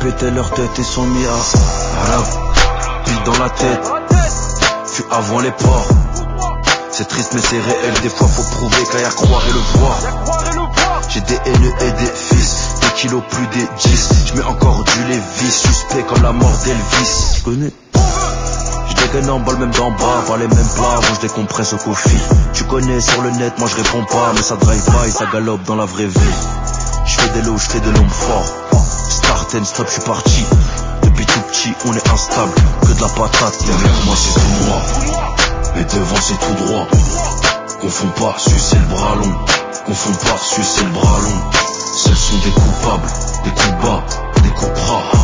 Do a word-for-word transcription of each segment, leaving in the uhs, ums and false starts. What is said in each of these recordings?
pétaient leur tête et sont mis à rap, pile dans la tête. Fut avant les ports. C'est triste mais c'est réel, des fois faut prouver qu'à y croire et le voir. J'ai des haineux et des fils, des kilos plus des dix. J'mets encore du Lévis, suspect comme la mort d'Elvis. Tu connais? J'dégaine en balle même d'en bas, pas les mêmes plats, rouge des compresses au coffee. Tu connais sur le net, moi je réponds pas, mais ça drive pas et ça galope dans la vraie vie. J'fais des lots, j'fais de l'homme fort. Start and stop, j'suis parti. Depuis tout petit, on est instable, que de la patate. Derrière moi c'est tout noir, mais devant c'est tout droit. Confonds pas, sucer le bras long. Confonds pas, sucer le bras long. Seuls sont des coupables, des coups bas, des coups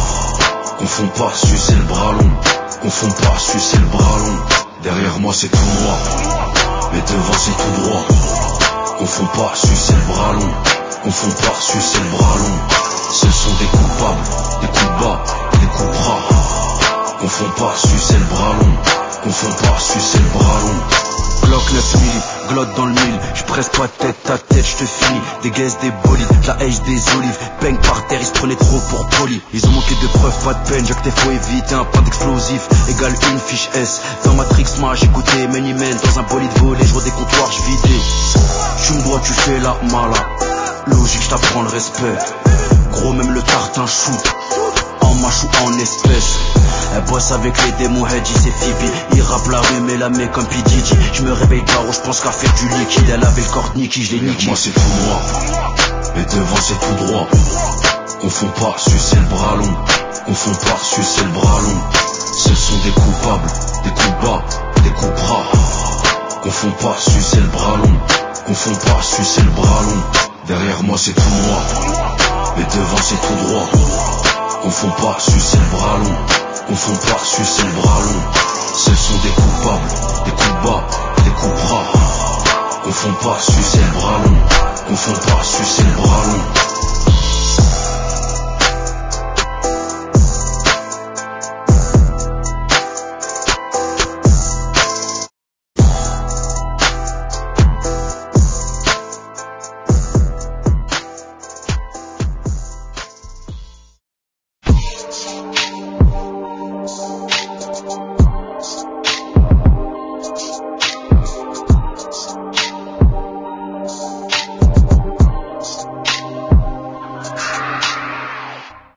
bras. Confonds pas, sucer le bras long. Confonds pas, sucer le bras long. Derrière moi c'est tout noir, mais devant c'est tout droit. Confonds pas, sucer le bras long. Confonds pas, sucer le bras long. Seuls sont des coupables, des coups bas, des coups bras. Confonds pas, sucer le bras long. Confonds pas, sucer le bras long. Glock neuf mille, glotte dans le mille. J'presse pas tête à tête, j'te finis. Des gaz, des bolides, de la hache, des olives. Bang par terre, ils se prenaient trop pour poli. Ils ont manqué de preuves, pas de peine. Jacques t'es faut éviter un point d'explosif égale une fiche S. Dans Matrix, moi j'écoutais Many Men. Dans un bolide volé, j'vois des comptoirs, j'vidais. Tu me dois, tu fais la mala. Logique, j't'apprends le respect. Gros, même le tartin shoot. En mâche ou en espèce. Elle bosse avec les démons, Hedgy c'est Phoebe. Il rappe la rue mais la met comme P D G. Je me réveille tard, je pense qu'à faire du liquide. Elle avait le corps nicky, je l'ai niqué. Moi c'est tout noir, mais devant c'est tout droit. Confonds pas, sucer le bras long. Confonds pas, sucer le bras long. Seuls sont des coupables, des coups bas, des coups bras. Confonds pas, sucer le bras long. Confonds pas, sucer le bras long. Derrière moi c'est tout noir, mais devant c'est tout droit. Confonds pas, sucer le bras long. Confonds pas, sucer le bras long. Seuls sont des coupables, des coups bas, des coups bras. Confonds pas, sucer le bras long. Confonds pas, sucer le bras long.